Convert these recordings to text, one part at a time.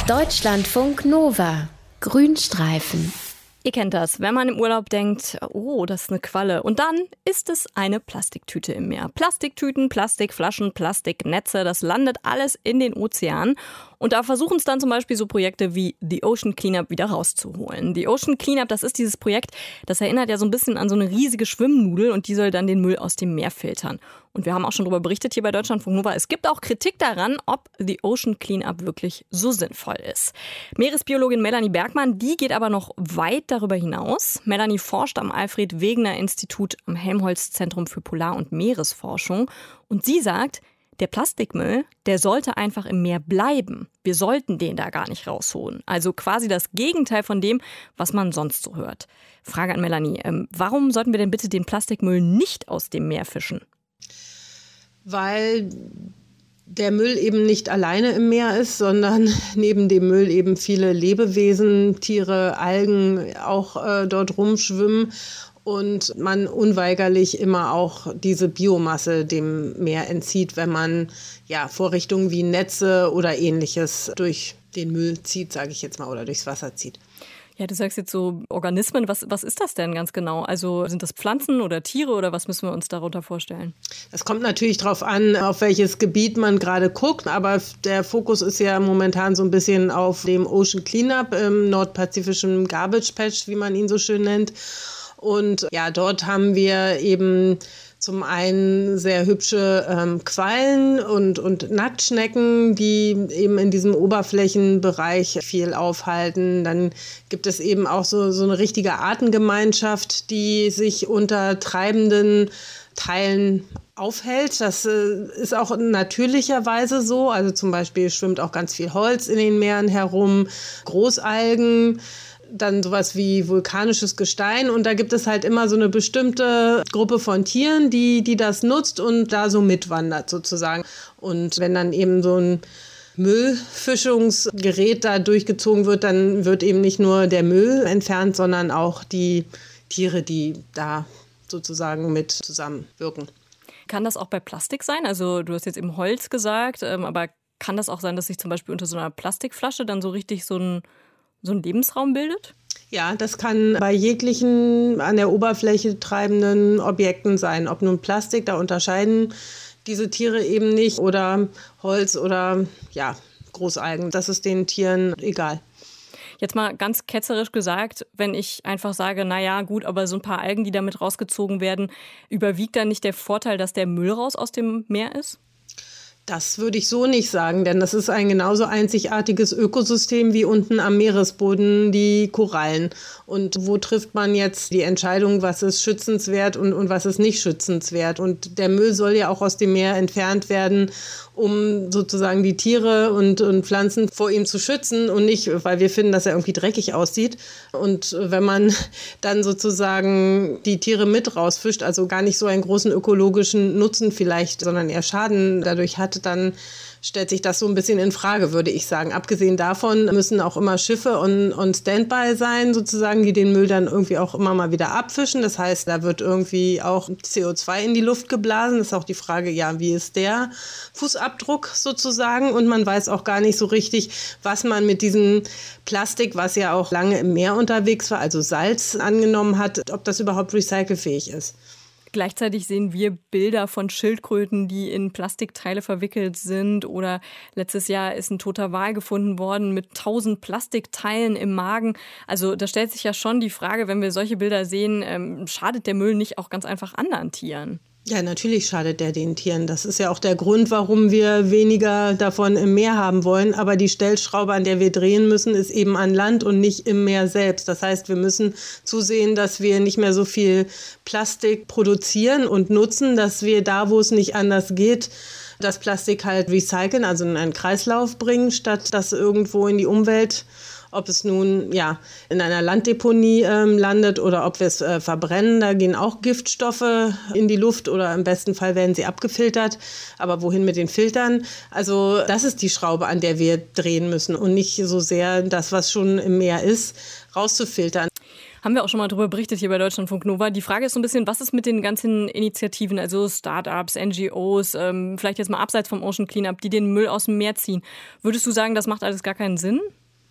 Deutschlandfunk Nova. Grünstreifen. Ihr kennt das, wenn man im Urlaub denkt, oh, das ist eine Qualle. Und dann ist es eine Plastiktüte im Meer. Plastiktüten, Plastikflaschen, Plastiknetze, das landet alles in den Ozeanen. Und da versuchen es dann zum Beispiel so Projekte wie The Ocean Cleanup wieder rauszuholen. The Ocean Cleanup, das ist dieses Projekt, das erinnert ja so ein bisschen an so eine riesige Schwimmnudel und die soll dann den Müll aus dem Meer filtern. Und wir haben auch schon darüber berichtet hier bei Deutschlandfunk Nova. Es gibt auch Kritik daran, ob The Ocean Cleanup wirklich so sinnvoll ist. Meeresbiologin Melanie Bergmann, die geht aber noch weit darüber hinaus. Melanie forscht am Alfred-Wegener-Institut am Helmholtz-Zentrum für Polar- und Meeresforschung. Und sie sagt, der Plastikmüll, der sollte einfach im Meer bleiben. Wir sollten den da gar nicht rausholen. Also quasi das Gegenteil von dem, was man sonst so hört. Frage an Melanie, warum sollten wir denn bitte den Plastikmüll nicht aus dem Meer fischen? Weil der Müll eben nicht alleine im Meer ist, sondern neben dem Müll eben viele Lebewesen, Tiere, Algen auch dort rumschwimmen. Und man unweigerlich immer auch diese Biomasse dem Meer entzieht, wenn man Vorrichtungen wie Netze oder Ähnliches durch den Müll zieht, sage ich jetzt mal, oder durchs Wasser zieht. Ja, du sagst jetzt so Organismen. Was ist das denn ganz genau? Also sind das Pflanzen oder Tiere oder was müssen wir uns darunter vorstellen? Es kommt natürlich darauf an, auf welches Gebiet man gerade guckt, aber der Fokus ist ja momentan so ein bisschen auf dem Ocean Cleanup, im nordpazifischen Garbage Patch, wie man ihn so schön nennt. Und ja, dort haben wir eben zum einen sehr hübsche Quallen und Nacktschnecken, die eben in diesem Oberflächenbereich viel aufhalten. Dann gibt es eben auch so eine richtige Artengemeinschaft, die sich unter treibenden Teilen aufhält. Das ist auch natürlicherweise so. Also zum Beispiel schwimmt auch ganz viel Holz in den Meeren herum, Großalgen. Dann sowas wie vulkanisches Gestein und da gibt es halt immer so eine bestimmte Gruppe von Tieren, die das nutzt und da so mitwandert sozusagen. Und wenn dann eben so ein Müllfischungsgerät da durchgezogen wird, dann wird eben nicht nur der Müll entfernt, sondern auch die Tiere, die da sozusagen mit zusammenwirken. Kann das auch bei Plastik sein? Also du hast jetzt eben Holz gesagt, aber kann das auch sein, dass sich zum Beispiel unter so einer Plastikflasche dann so richtig so ein Lebensraum bildet? Ja, das kann bei jeglichen an der Oberfläche treibenden Objekten sein. Ob nun Plastik, da unterscheiden diese Tiere eben nicht, oder Holz oder Großalgen. Das ist den Tieren egal. Jetzt mal ganz ketzerisch gesagt, wenn ich einfach sage, naja gut, aber so ein paar Algen, die damit rausgezogen werden, überwiegt dann nicht der Vorteil, dass der Müll raus aus dem Meer ist? Das würde ich so nicht sagen, denn das ist ein genauso einzigartiges Ökosystem wie unten am Meeresboden die Korallen. Und wo trifft man jetzt die Entscheidung, was ist schützenswert und was ist nicht schützenswert? Und der Müll soll ja auch aus dem Meer entfernt werden, um sozusagen die Tiere und Pflanzen vor ihm zu schützen und nicht, weil wir finden, dass er irgendwie dreckig aussieht. Und wenn man dann sozusagen die Tiere mit rausfischt, also gar nicht so einen großen ökologischen Nutzen vielleicht, sondern eher Schaden dadurch hat, dann stellt sich das so ein bisschen in Frage, würde ich sagen. Abgesehen davon müssen auch immer Schiffe on Standby sein, sozusagen, die den Müll dann irgendwie auch immer mal wieder abfischen. Das heißt, da wird irgendwie auch CO2 in die Luft geblasen. Das ist auch die Frage, wie ist der Fußabdruck sozusagen? Und man weiß auch gar nicht so richtig, was man mit diesem Plastik, was ja auch lange im Meer unterwegs war, also Salz angenommen hat, ob das überhaupt recycelfähig ist. Gleichzeitig sehen wir Bilder von Schildkröten, die in Plastikteile verwickelt sind. Oder letztes Jahr ist ein toter Wal gefunden worden mit 1000 Plastikteilen im Magen. Also da stellt sich ja schon die Frage, wenn wir solche Bilder sehen, schadet der Müll nicht auch ganz einfach anderen Tieren? Ja, natürlich schadet der den Tieren. Das ist ja auch der Grund, warum wir weniger davon im Meer haben wollen. Aber die Stellschraube, an der wir drehen müssen, ist eben an Land und nicht im Meer selbst. Das heißt, wir müssen zusehen, dass wir nicht mehr so viel Plastik produzieren und nutzen, dass wir da, wo es nicht anders geht, das Plastik halt recyceln, also in einen Kreislauf bringen, statt das irgendwo in die Umwelt, ob es nun in einer Landdeponie landet oder ob wir es verbrennen. Da gehen auch Giftstoffe in die Luft oder im besten Fall werden sie abgefiltert. Aber wohin mit den Filtern? Also das ist die Schraube, an der wir drehen müssen und nicht so sehr das, was schon im Meer ist, rauszufiltern. Haben wir auch schon mal darüber berichtet hier bei Deutschlandfunk Nova. Die Frage ist so ein bisschen, was ist mit den ganzen Initiativen, also Startups, NGOs, vielleicht jetzt mal abseits vom Ocean Cleanup, die den Müll aus dem Meer ziehen. Würdest du sagen, das macht alles gar keinen Sinn?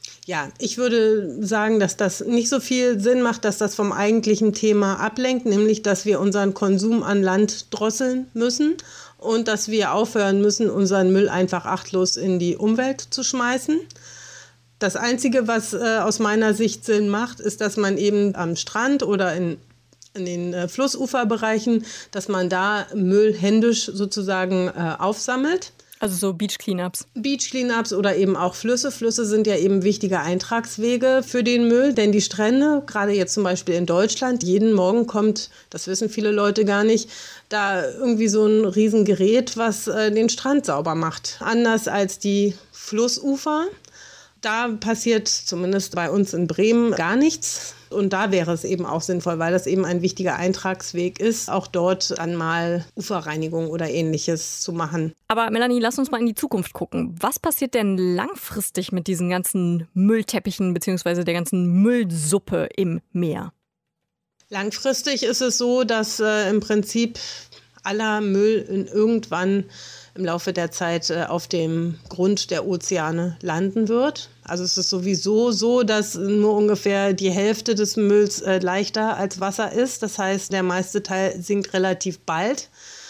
Ja, ich würde sagen, dass das nicht so viel Sinn macht, dass das vom eigentlichen Thema ablenkt, nämlich dass wir unseren Konsum an Land drosseln müssen und dass wir aufhören müssen, unseren Müll einfach achtlos in die Umwelt zu schmeißen. Das Einzige, was aus meiner Sicht Sinn macht, ist, dass man eben am Strand oder in den Flussuferbereichen, dass man da Müll händisch sozusagen aufsammelt. Also so Beach-Cleanups. Beach-Cleanups oder eben auch Flüsse. Flüsse sind ja eben wichtige Eintragswege für den Müll, denn die Strände, gerade jetzt zum Beispiel in Deutschland, jeden Morgen kommt, das wissen viele Leute gar nicht, da irgendwie so ein Riesengerät, was den Strand sauber macht. Anders als die Flussufer. Da passiert zumindest bei uns in Bremen gar nichts. Und da wäre es eben auch sinnvoll, weil das eben ein wichtiger Eintragsweg ist, auch dort dann mal Uferreinigung oder Ähnliches zu machen. Aber Melanie, lass uns mal in die Zukunft gucken. Was passiert denn langfristig mit diesen ganzen Müllteppichen bzw. der ganzen Müllsuppe im Meer? Langfristig ist es so, dass im Prinzip aller Müll irgendwann im Laufe der Zeit auf dem Grund der Ozeane landen wird. Also es ist sowieso so, dass nur ungefähr die Hälfte des Mülls leichter als Wasser ist. Das heißt, der meiste Teil sinkt relativ bald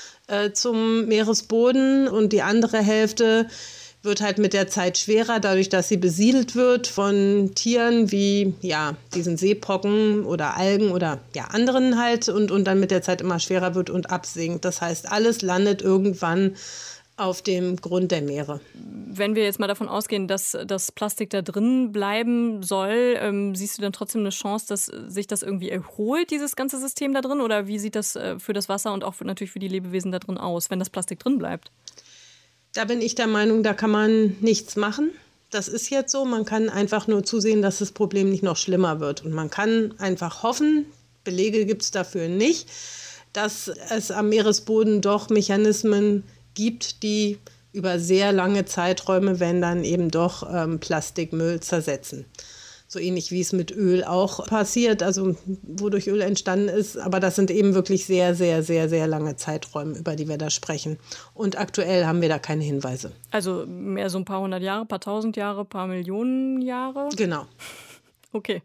zum Meeresboden und die andere Hälfte wird halt mit der Zeit schwerer, dadurch, dass sie besiedelt wird von Tieren wie diesen Seepocken oder Algen oder anderen halt und dann mit der Zeit immer schwerer wird und absinkt. Das heißt, alles landet irgendwann auf dem Grund der Meere. Wenn wir jetzt mal davon ausgehen, dass das Plastik da drin bleiben soll, siehst du dann trotzdem eine Chance, dass sich das irgendwie erholt, dieses ganze System da drin? Oder wie sieht das für das Wasser und auch natürlich für die Lebewesen da drin aus, wenn das Plastik drin bleibt? Da bin ich der Meinung, da kann man nichts machen. Das ist jetzt so. Man kann einfach nur zusehen, dass das Problem nicht noch schlimmer wird. Und man kann einfach hoffen, Belege gibt es dafür nicht, dass es am Meeresboden doch Mechanismen gibt, die über sehr lange Zeiträume, wenn dann eben doch Plastikmüll zersetzen. So ähnlich wie es mit Öl auch passiert, also wodurch Öl entstanden ist. Aber das sind eben wirklich sehr, sehr, sehr, sehr lange Zeiträume, über die wir da sprechen. Und aktuell haben wir da keine Hinweise. Also mehr so ein paar hundert Jahre, paar tausend Jahre, paar Millionen Jahre? Genau. Okay.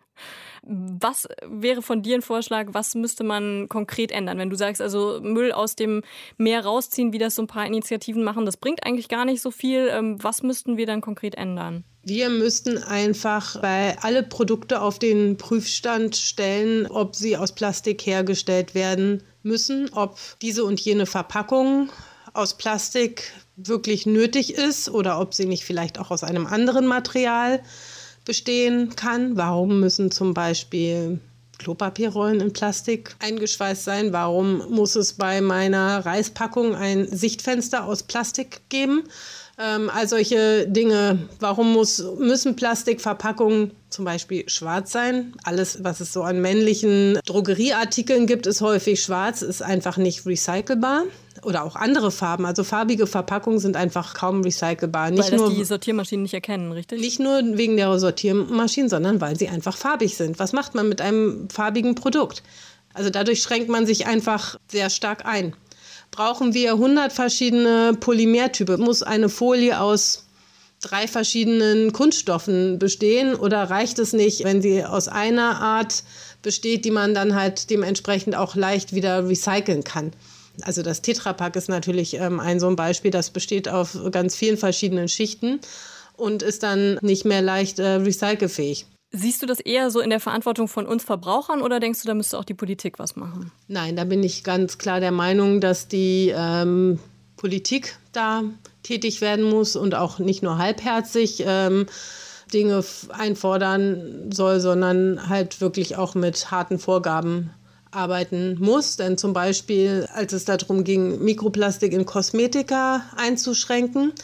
Was wäre von dir ein Vorschlag, was müsste man konkret ändern? Wenn du sagst, also Müll aus dem Meer rausziehen, wie das so ein paar Initiativen machen, das bringt eigentlich gar nicht so viel. Was müssten wir dann konkret ändern? Wir müssten einfach bei alle Produkte auf den Prüfstand stellen, ob sie aus Plastik hergestellt werden müssen, ob diese und jene Verpackung aus Plastik wirklich nötig ist oder ob sie nicht vielleicht auch aus einem anderen Material bestehen kann. Warum müssen zum Beispiel Klopapierrollen in Plastik eingeschweißt sein? Warum muss es bei meiner Reispackung ein Sichtfenster aus Plastik geben? All solche Dinge. Warum müssen Plastikverpackungen zum Beispiel schwarz sein? Alles, was es so an männlichen Drogerieartikeln gibt, ist häufig schwarz, ist einfach nicht recycelbar. Oder auch andere Farben. Also farbige Verpackungen sind einfach kaum recycelbar. Weil das die Sortiermaschinen nicht erkennen, richtig? Nicht nur wegen der Sortiermaschinen, sondern weil sie einfach farbig sind. Was macht man mit einem farbigen Produkt? Also dadurch schränkt man sich einfach sehr stark ein. Brauchen wir 100 verschiedene Polymertypen? Muss eine Folie aus 3 verschiedenen Kunststoffen bestehen? Oder reicht es nicht, wenn sie aus einer Art besteht, die man dann halt dementsprechend auch leicht wieder recyceln kann? Also das Tetrapack ist natürlich so ein Beispiel, das besteht auf ganz vielen verschiedenen Schichten und ist dann nicht mehr leicht recycelfähig. Siehst du das eher so in der Verantwortung von uns Verbrauchern oder denkst du, da müsste auch die Politik was machen? Nein, da bin ich ganz klar der Meinung, dass die Politik da tätig werden muss und auch nicht nur halbherzig Dinge einfordern soll, sondern halt wirklich auch mit harten Vorgaben arbeiten muss. Denn zum Beispiel, als es darum ging, Mikroplastik in Kosmetika einzuschränken,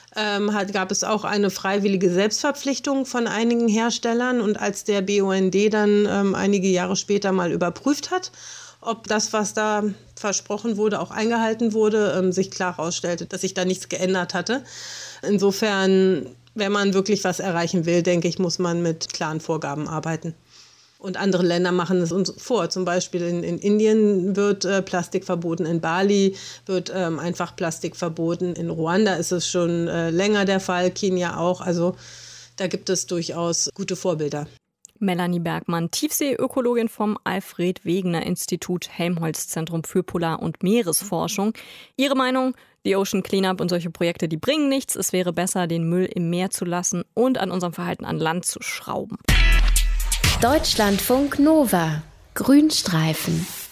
gab es auch eine freiwillige Selbstverpflichtung von einigen Herstellern. Und als der BUND dann einige Jahre später mal überprüft hat, ob das, was da versprochen wurde, auch eingehalten wurde, sich klar herausstellte, dass sich da nichts geändert hatte. Insofern, wenn man wirklich was erreichen will, denke ich, muss man mit klaren Vorgaben arbeiten. Und andere Länder machen es uns vor. Zum Beispiel in Indien wird Plastik verboten, in Bali wird einfach Plastik verboten. In Ruanda ist es schon länger der Fall, Kenia auch. Also Da gibt es durchaus gute Vorbilder. Melanie Bergmann, Tiefseeökologin vom Alfred-Wegener-Institut Helmholtz-Zentrum für Polar- und Meeresforschung. Ihre Meinung? Die Ocean Cleanup und solche Projekte, die bringen nichts. Es wäre besser, den Müll im Meer zu lassen und an unserem Verhalten an Land zu schrauben. Deutschlandfunk Nova. Grünstreifen.